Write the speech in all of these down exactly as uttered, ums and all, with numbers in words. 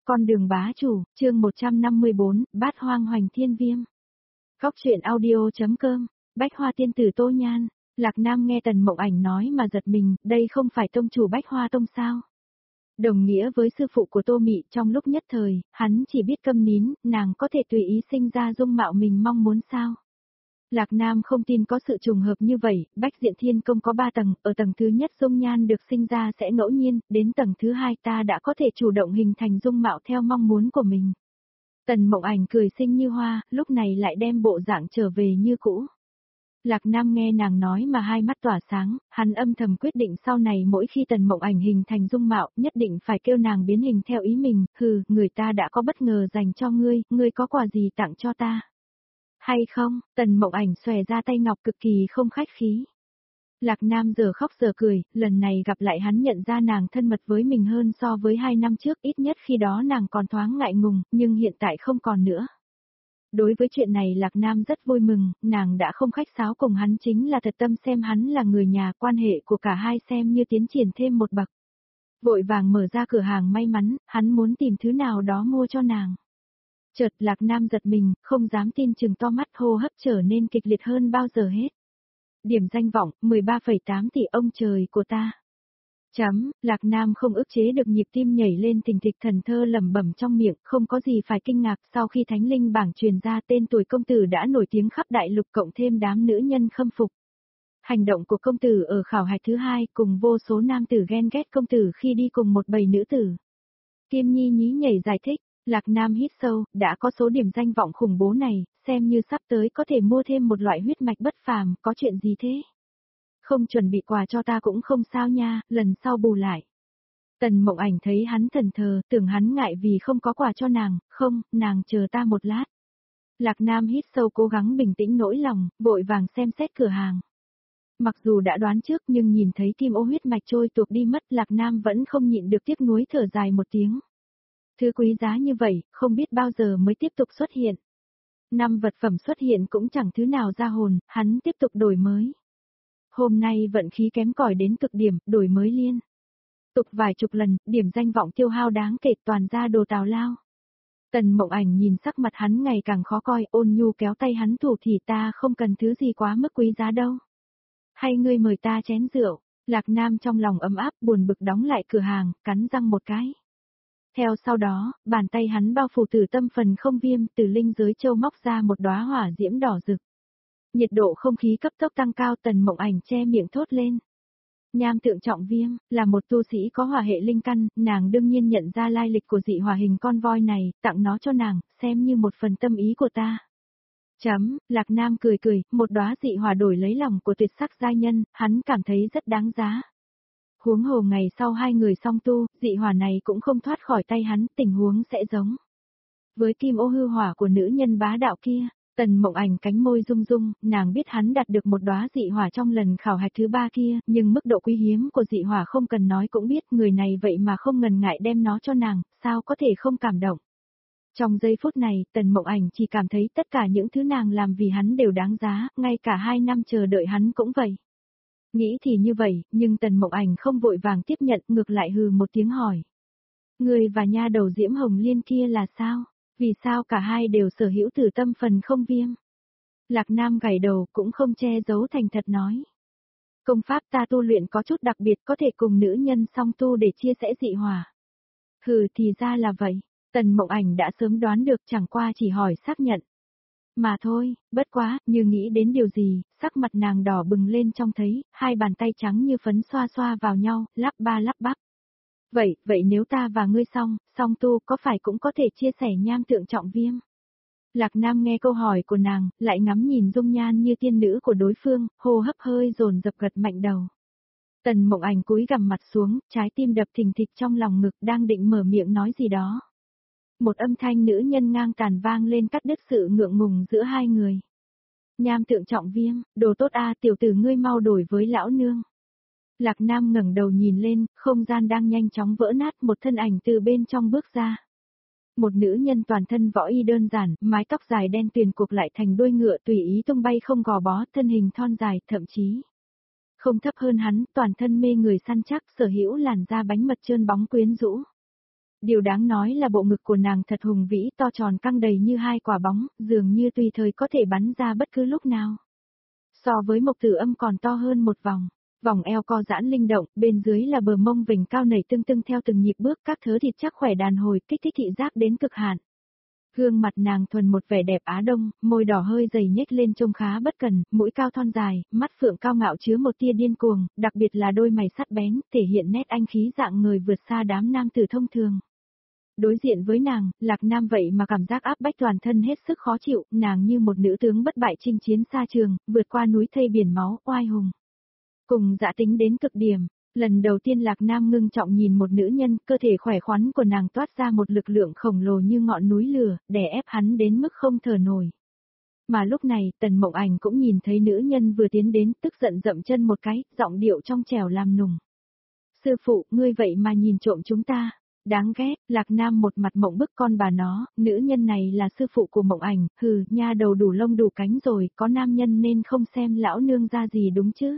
Con đường bá chủ, chương một trăm năm mươi bốn, Bát Hoang Hoành Thiên Viêm. Góc truyện audio.com, Bách Hoa tiên tử Tô Nhan. Lạc Nam nghe Tần Mộng Ảnh nói mà giật mình, đây không phải tông chủ Bách Hoa tông sao? Đồng nghĩa với sư phụ của Tô Mị, trong lúc nhất thời, hắn chỉ biết câm nín, nàng có thể tùy ý sinh ra dung mạo mình mong muốn sao? Lạc Nam không tin có sự trùng hợp như vậy, Bách Diện Thiên Công có ba tầng, ở tầng thứ nhất dung nhan được sinh ra sẽ ngẫu nhiên, đến tầng thứ hai ta đã có thể chủ động hình thành dung mạo theo mong muốn của mình. Tần Mộng Ảnh cười xinh như hoa, lúc này lại đem bộ dạng trở về như cũ. Lạc Nam nghe nàng nói mà hai mắt tỏa sáng, hắn âm thầm quyết định sau này mỗi khi Tần Mộng Ảnh hình thành dung mạo, nhất định phải kêu nàng biến hình theo ý mình, hừ, người ta đã có bất ngờ dành cho ngươi, ngươi có quà gì tặng cho ta? Hay không? Tần Mộng Ảnh xòe ra tay ngọc cực kỳ không khách khí. Lạc Nam giờ khóc giờ cười, lần này gặp lại hắn nhận ra nàng thân mật với mình hơn so với hai năm trước, ít nhất khi đó nàng còn thoáng ngại ngùng, nhưng hiện tại không còn nữa. Đối với chuyện này Lạc Nam rất vui mừng, nàng đã không khách sáo cùng hắn chính là thật tâm xem hắn là người nhà, quan hệ của cả hai xem như tiến triển thêm một bậc. Vội vàng mở ra cửa hàng may mắn, hắn muốn tìm thứ nào đó mua cho nàng. Chợt Lạc Nam giật mình, không dám tin chừng to mắt, hô hấp trở nên kịch liệt hơn bao giờ hết. Điểm danh vọng, mười ba phẩy tám tỷ ông trời của ta. Chấm, Lạc Nam không ức chế được nhịp tim nhảy lên thình thịch, thần thơ lẩm bẩm trong miệng, không có gì phải kinh ngạc, sau khi thánh linh bảng truyền ra tên tuổi công tử đã nổi tiếng khắp đại lục cộng thêm đám nữ nhân khâm phục. Hành động của công tử ở khảo hạch thứ hai cùng vô số nam tử ghen ghét công tử khi đi cùng một bầy nữ tử. Kim Nhi nhí nhảy giải thích. Lạc Nam hít sâu, đã có số điểm danh vọng khủng bố này, xem như sắp tới có thể mua thêm một loại huyết mạch bất phàm, có chuyện gì thế? Không chuẩn bị quà cho ta cũng không sao nha, lần sau bù lại. Tần Mộng Ảnh thấy hắn thần thờ, tưởng hắn ngại vì không có quà cho nàng, không, nàng chờ ta một lát. Lạc Nam hít sâu cố gắng bình tĩnh nỗi lòng, vội vàng xem xét cửa hàng. Mặc dù đã đoán trước nhưng nhìn thấy kim ô huyết mạch trôi tuột đi mất, Lạc Nam vẫn không nhịn được tiếc nuối thở dài một tiếng. Thứ quý giá như vậy, không biết bao giờ mới tiếp tục xuất hiện. Năm vật phẩm xuất hiện cũng chẳng thứ nào ra hồn, hắn tiếp tục đổi mới. Hôm nay vận khí kém cỏi đến cực điểm, đổi mới liên tục vài chục lần, điểm danh vọng tiêu hao đáng kể, toàn ra đồ tào lao. Tần Mộng Ảnh nhìn sắc mặt hắn ngày càng khó coi, ôn nhu kéo tay hắn thủ thì ta không cần thứ gì quá mức quý giá đâu. Hay ngươi mời ta chén rượu? Lạc Nam trong lòng ấm áp buồn bực đóng lại cửa hàng, cắn răng một cái. Theo sau đó, bàn tay hắn bao phủ Tử Tâm Phần Không Viêm, từ linh giới châu móc ra một đóa hỏa diễm đỏ rực. Nhiệt độ không khí cấp tốc tăng cao, Tần Mộng Ảnh che miệng thốt lên. Nham Tượng Trọng Viêm, là một tu sĩ có hỏa hệ linh căn, nàng đương nhiên nhận ra lai lịch của dị hỏa hình con voi này, tặng nó cho nàng, xem như một phần tâm ý của ta. Chấm, Lạc Nam cười cười, một đóa dị hỏa đổi lấy lòng của tuyệt sắc giai nhân, hắn cảm thấy rất đáng giá. Huống hồ ngày sau hai người song tu, dị hỏa này cũng không thoát khỏi tay hắn, tình huống sẽ giống với kim ô hư hỏa của nữ nhân bá đạo kia. Tần Mộng Ảnh cánh môi rung rung, nàng biết hắn đạt được một đóa dị hỏa trong lần khảo hạch thứ ba kia, nhưng mức độ quý hiếm của dị hỏa không cần nói cũng biết, người này vậy mà không ngần ngại đem nó cho nàng, sao có thể không cảm động. Trong giây phút này, Tần Mộng Ảnh chỉ cảm thấy tất cả những thứ nàng làm vì hắn đều đáng giá, ngay cả hai năm chờ đợi hắn cũng vậy. Nghĩ thì như vậy, nhưng Tần Mộng Ảnh không vội vàng tiếp nhận, ngược lại hừ một tiếng hỏi. Người và nha đầu Diễm Hồng Liên kia là sao? Vì sao cả hai đều sở hữu Tử Tâm Phần Không Viêm? Lạc Nam gảy đầu cũng không che giấu, thành thật nói. Công pháp ta tu luyện có chút đặc biệt, có thể cùng nữ nhân song tu để chia sẻ dị hỏa. Hừ, thì ra là vậy. Tần Mộng Ảnh đã sớm đoán được, chẳng qua chỉ hỏi xác nhận. Mà thôi, bất quá, như nghĩ đến điều gì, sắc mặt nàng đỏ bừng lên trông thấy, hai bàn tay trắng như phấn xoa xoa vào nhau, lắp ba lắp bắp. Vậy, vậy nếu ta và ngươi song, song tu có phải cũng có thể chia sẻ Nham Tượng Trọng Viêm? Lạc Nam nghe câu hỏi của nàng, lại ngắm nhìn dung nhan như tiên nữ của đối phương, hô hấp hơi dồn dập gật mạnh đầu. Tần Mộng Ảnh cúi gằm mặt xuống, trái tim đập thình thịch trong lòng ngực, đang định mở miệng nói gì đó. Một âm thanh nữ nhân ngang tàn vang lên cắt đứt sự ngượng ngùng giữa hai người. Nham Tượng Trọng Viêm, đồ tốt a, tiểu tử ngươi mau đổi với lão nương. Lạc Nam ngẩng đầu nhìn lên, không gian đang nhanh chóng vỡ nát, một thân ảnh từ bên trong bước ra. Một nữ nhân toàn thân võ y đơn giản, mái tóc dài đen tuyền cuộc lại thành đuôi ngựa tùy ý tung bay không gò bó, thân hình thon dài, thậm chí không thấp hơn hắn, toàn thân mê người săn chắc, sở hữu làn da bánh mật trơn bóng quyến rũ. Điều đáng nói là bộ ngực của nàng thật hùng vĩ to tròn căng đầy như hai quả bóng, dường như tùy thời có thể bắn ra bất cứ lúc nào. So với Mộc Tử Âm còn to hơn một vòng, vòng eo co giãn linh động, bên dưới là bờ mông vểnh cao nảy tưng tưng theo từng nhịp bước, các thớ thịt chắc khỏe đàn hồi, kích thích thị giác đến cực hạn. Gương mặt nàng thuần một vẻ đẹp Á Đông, môi đỏ hơi dày nhếch lên trông khá bất cần, mũi cao thon dài, mắt phượng cao ngạo chứa một tia điên cuồng, đặc biệt là đôi mày sắc bén, thể hiện nét anh khí dạng người vượt xa đám nam tử thông thường. Đối diện với nàng, Lạc Nam vậy mà cảm giác áp bách toàn thân hết sức khó chịu, nàng như một nữ tướng bất bại chinh chiến xa trường, vượt qua núi thây biển máu, oai hùng. Cùng dã tính đến cực điểm, lần đầu tiên Lạc Nam ngưng trọng nhìn một nữ nhân, cơ thể khỏe khoắn của nàng toát ra một lực lượng khổng lồ như ngọn núi lửa, đè ép hắn đến mức không thở nổi. Mà lúc này, Tần Mộng Ảnh cũng nhìn thấy nữ nhân vừa tiến đến, tức giận dậm chân một cái, giọng điệu trong trẻo làm nùng. Sư phụ, ngươi vậy mà nhìn trộm chúng ta. Đáng ghét, Lạc Nam một mặt mộng bức con bà nó, nữ nhân này là sư phụ của Mộng Ảnh, hừ, nha đầu đủ lông đủ cánh rồi, có nam nhân nên không xem lão nương ra gì đúng chứ.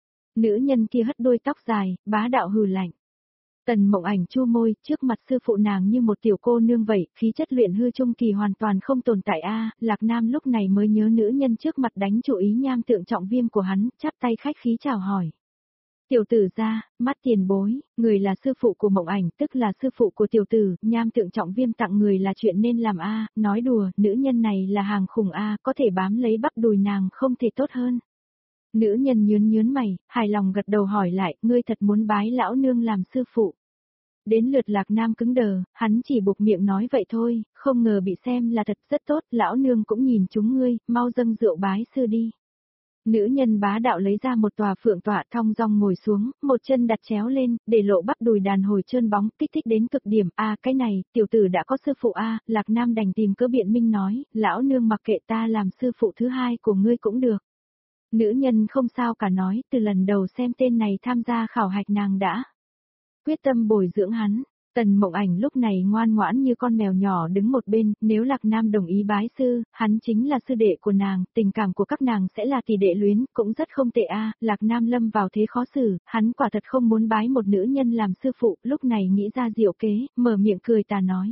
Nữ nhân kia hất đôi tóc dài, bá đạo hừ lạnh. Tần Mộng Ảnh chu môi, trước mặt sư phụ nàng như một tiểu cô nương vậy, khí chất luyện hư trung kỳ hoàn toàn không tồn tại a. Lạc Nam lúc này mới nhớ nữ nhân trước mặt đánh chủ ý nham tượng trọng viêm của hắn, chắp tay khách khí chào hỏi. Tiểu tử ra, mắt tiền bối, người là sư phụ của Mộng Ảnh, tức là sư phụ của tiểu tử, nham tượng trọng viêm tặng người là chuyện nên làm a. Nói đùa, nữ nhân này là hàng khủng a, có thể bám lấy bắp đùi nàng không thể tốt hơn. Nữ nhân nhướn nhướn mày, hài lòng gật đầu hỏi lại, ngươi thật muốn bái lão nương làm sư phụ. Đến lượt Lạc Nam cứng đờ, hắn chỉ buộc miệng nói vậy thôi, không ngờ bị xem là thật rất tốt, lão nương cũng nhìn chúng ngươi, mau dâng rượu bái sư đi. Nữ nhân bá đạo lấy ra một tòa phượng tọa thong dong ngồi xuống, một chân đặt chéo lên, để lộ bắp đùi đàn hồi trơn bóng, kích thích đến cực điểm. A, cái này, tiểu tử đã có sư phụ a. Lạc Nam đành tìm cớ biện minh nói, lão nương mặc kệ ta làm sư phụ thứ hai của ngươi cũng được. Nữ nhân không sao cả nói, từ lần đầu xem tên này tham gia khảo hạch nàng đã quyết tâm bồi dưỡng hắn. Tần Mộng Ảnh lúc này ngoan ngoãn như con mèo nhỏ đứng một bên, nếu Lạc Nam đồng ý bái sư, hắn chính là sư đệ của nàng, tình cảm của các nàng sẽ là tỷ đệ luyến, cũng rất không tệ a. Lạc Nam lâm vào thế khó xử, hắn quả thật không muốn bái một nữ nhân làm sư phụ, lúc này nghĩ ra diệu kế, mở miệng cười tà nói.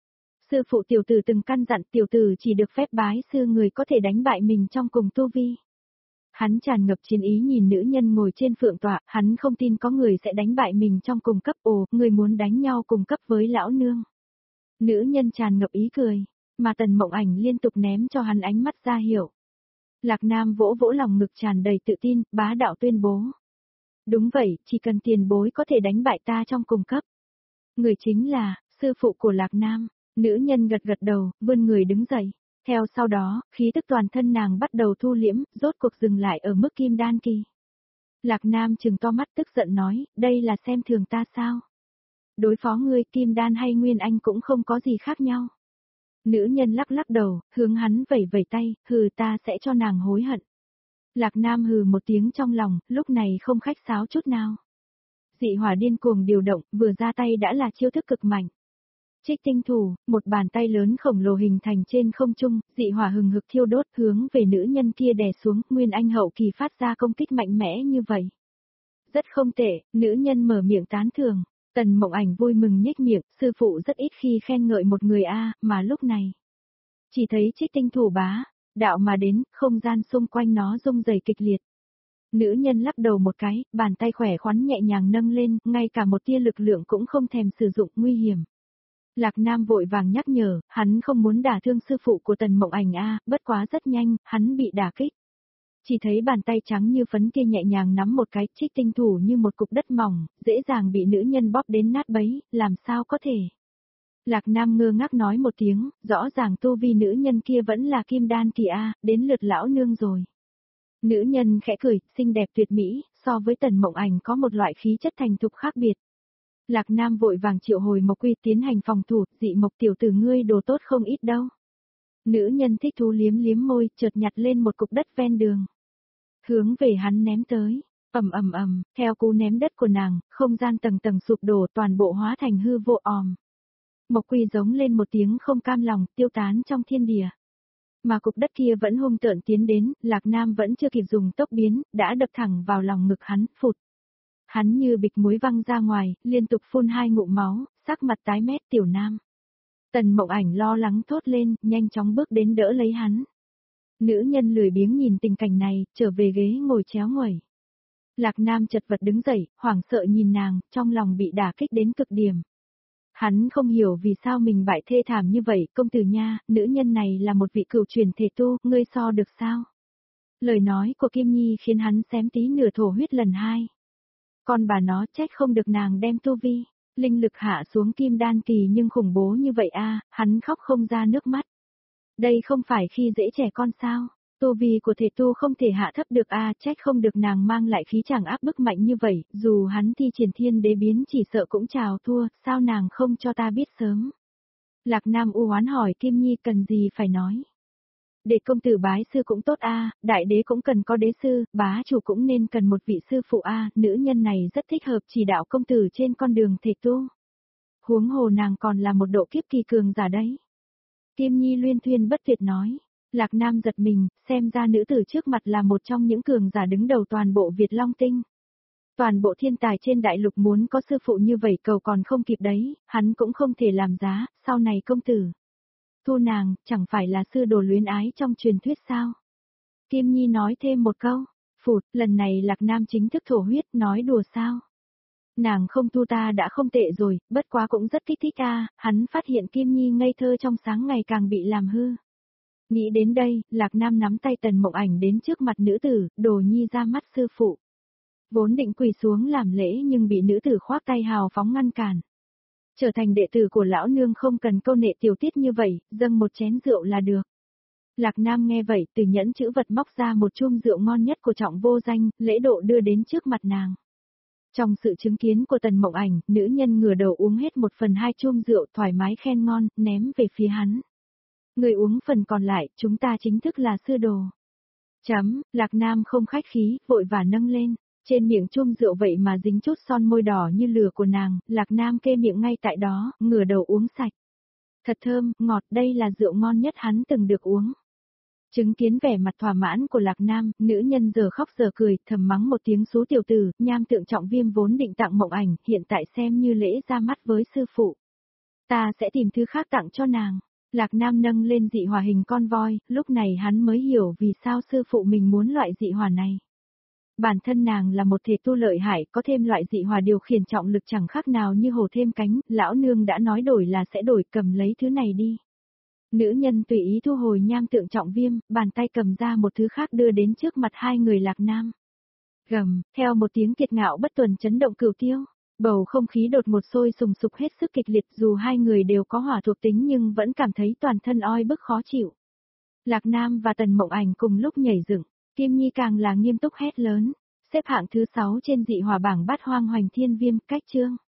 Sư phụ tiểu tử từng căn dặn tiểu tử chỉ được phép bái sư người có thể đánh bại mình trong cùng tu vi. Hắn tràn ngập chiến ý nhìn nữ nhân ngồi trên phượng tọa, hắn không tin có người sẽ đánh bại mình trong cùng cấp. Ồ, người muốn đánh nhau cùng cấp với lão nương. Nữ nhân tràn ngập ý cười, mà Tần Mộng Ảnh liên tục ném cho hắn ánh mắt ra hiểu. Lạc Nam vỗ vỗ lòng ngực tràn đầy tự tin, bá đạo tuyên bố. Đúng vậy, chỉ cần tiền bối có thể đánh bại ta trong cùng cấp. Người chính là, sư phụ của Lạc Nam. Nữ nhân gật gật đầu, vươn người đứng dậy. Theo sau đó, khí tức toàn thân nàng bắt đầu thu liễm, rốt cuộc dừng lại ở mức kim đan kỳ. Lạc Nam trừng to mắt tức giận nói, đây là xem thường ta sao? Đối phó ngươi kim đan hay nguyên anh cũng không có gì khác nhau. Nữ nhân lắc lắc đầu, hướng hắn vẩy vẩy tay, hừ ta sẽ cho nàng hối hận. Lạc Nam hừ một tiếng trong lòng, lúc này không khách sáo chút nào. Dị hỏa điên cuồng điều động, vừa ra tay đã là chiêu thức cực mạnh. Trích tinh thủ, một bàn tay lớn khổng lồ hình thành trên không trung, dị hỏa hừng hực thiêu đốt hướng về nữ nhân kia đè xuống, Nguyên Anh hậu kỳ phát ra công kích mạnh mẽ như vậy. Rất không tệ, nữ nhân mở miệng tán thưởng, Tần Mộng Ảnh vui mừng nhếch miệng, sư phụ rất ít khi khen ngợi một người a, mà lúc này. Chỉ thấy trích tinh thủ bá, đạo mà đến, không gian xung quanh nó rung rẩy kịch liệt. Nữ nhân lắc đầu một cái, bàn tay khỏe khoắn nhẹ nhàng nâng lên, ngay cả một tia lực lượng cũng không thèm sử dụng, nguy hiểm. Lạc Nam vội vàng nhắc nhở, hắn không muốn đả thương sư phụ của Tần Mộng Ảnh a, bất quá rất nhanh, hắn bị đả kích. Chỉ thấy bàn tay trắng như phấn kia nhẹ nhàng nắm một cái trích tinh thủ như một cục đất mỏng, dễ dàng bị nữ nhân bóp đến nát bấy, làm sao có thể. Lạc Nam ngơ ngác nói một tiếng, rõ ràng tu vi nữ nhân kia vẫn là kim đan kỳ a, đến lượt lão nương rồi. Nữ nhân khẽ cười, xinh đẹp tuyệt mỹ, so với Tần Mộng Ảnh có một loại khí chất thành thục khác biệt. Lạc Nam vội vàng triệu hồi Mộc Quy tiến hành phòng thủ, dị Mộc tiểu tử ngươi đồ tốt không ít đâu. Nữ nhân thích thú liếm liếm môi, chợt nhặt lên một cục đất ven đường. Hướng về hắn ném tới, ầm ầm ầm, theo cú ném đất của nàng, không gian tầng tầng sụp đổ toàn bộ hóa thành hư vô òm. Mộc Quy giống lên một tiếng không cam lòng, tiêu tán trong thiên địa. Mà cục đất kia vẫn hung tợn tiến đến, Lạc Nam vẫn chưa kịp dùng tốc biến, đã đập thẳng vào lòng ngực hắn, phụt. Hắn như bịch muối văng ra ngoài, liên tục phun hai ngụm máu, sắc mặt tái mét. Tiểu Nam. Tần Mộng Ảnh lo lắng thốt lên, nhanh chóng bước đến đỡ lấy hắn. Nữ nhân lười biếng nhìn tình cảnh này, trở về ghế ngồi chéo nguẩy. Lạc Nam chật vật đứng dậy, hoảng sợ nhìn nàng, trong lòng bị đả kích đến cực điểm. Hắn không hiểu vì sao mình bại thê thảm như vậy, công tử nha, nữ nhân này là một vị cửu truyền thể tu, ngươi so được sao? Lời nói của Kim Nhi khiến hắn xém tí nửa thổ huyết lần hai. Con bà nó trách không được nàng đem tu vi, linh lực hạ xuống kim đan kỳ nhưng khủng bố như vậy a, hắn khóc không ra nước mắt. Đây không phải khi dễ trẻ con sao? Tu vi của thể tu không thể hạ thấp được a, trách không được nàng mang lại khí chàng áp bức mạnh như vậy, dù hắn thi triển thiên đế biến chỉ sợ cũng chào thua, sao nàng không cho ta biết sớm? Lạc Nam u oán hỏi Kim Nhi cần gì phải nói. Để công tử bái sư cũng tốt a, đại đế cũng cần có đế sư, bá chủ cũng nên cần một vị sư phụ a, nữ nhân này rất thích hợp chỉ đạo công tử trên con đường thể tu. Huống hồ nàng còn là một độ kiếp kỳ cường giả đấy. Kim Nhi luyên thuyên bất tuyệt nói. Lạc Nam giật mình, xem ra nữ tử trước mặt là một trong những cường giả đứng đầu toàn bộ Việt Long Tinh. Toàn bộ thiên tài trên đại lục muốn có sư phụ như vậy cầu còn không kịp đấy, hắn cũng không thể làm giá, sau này công tử. Thu nàng, chẳng phải là sư đồ luyến ái trong truyền thuyết sao? Kim Nhi nói thêm một câu, phụt, lần này Lạc Nam chính thức thổ huyết, nói đùa sao? Nàng không thu ta đã không tệ rồi, bất quá cũng rất kích thích a, hắn phát hiện Kim Nhi ngây thơ trong sáng ngày càng bị làm hư. Nghĩ đến đây, Lạc Nam nắm tay Tần Mộng Ảnh đến trước mặt nữ tử, đồ nhi ra mắt sư phụ. Vốn định quỳ xuống làm lễ nhưng bị nữ tử khoác tay hào phóng ngăn cản. Trở thành đệ tử của lão nương không cần câu nệ tiểu tiết như vậy, dâng một chén rượu là được. Lạc Nam nghe vậy, từ nhẫn chữ vật móc ra một chum rượu ngon nhất của Trọng Vô Danh, lễ độ đưa đến trước mặt nàng. Trong sự chứng kiến của Tần Mộng Ảnh, nữ nhân ngửa đầu uống hết một phần hai chum rượu thoải mái khen ngon, ném về phía hắn. Người uống phần còn lại, chúng ta chính thức là sư đồ. Chấm, Lạc Nam không khách khí, vội vã nâng lên. Trên miệng chum rượu vậy mà dính chút son môi đỏ như lửa của nàng, Lạc Nam kê miệng ngay tại đó, ngửa đầu uống sạch. Thật thơm, ngọt, đây là rượu ngon nhất hắn từng được uống. Chứng kiến vẻ mặt thỏa mãn của Lạc Nam, nữ nhân giờ khóc giờ cười, thầm mắng một tiếng số tiểu tử, nham tượng Trọng Viêm vốn định tặng Mộng Ảnh, hiện tại xem như lễ ra mắt với sư phụ. Ta sẽ tìm thứ khác tặng cho nàng. Lạc Nam nâng lên dị hỏa hình con voi, lúc này hắn mới hiểu vì sao sư phụ mình muốn loại dị hỏa này. Bản thân nàng là một thể tu lợi hại, có thêm loại dị hỏa điều khiển trọng lực chẳng khác nào như hổ thêm cánh, lão nương đã nói đổi là sẽ đổi, cầm lấy thứ này đi. Nữ nhân tùy ý thu hồi nham tượng Trọng Viêm, bàn tay cầm ra một thứ khác đưa đến trước mặt hai người Lạc Nam. Gầm, theo một tiếng kiệt ngạo bất tuần chấn động cửu tiêu, bầu không khí đột ngột sôi sùng sục hết sức kịch liệt, dù hai người đều có hỏa thuộc tính nhưng vẫn cảm thấy toàn thân oi bức khó chịu. Lạc Nam và Tần Mộng Ảnh cùng lúc nhảy dựng, Kim Nhi càng là nghiêm túc hét lớn, xếp hạng thứ sáu trên dị hỏa bảng Bát Hoang Hoành Thiên Viêm, cách chương.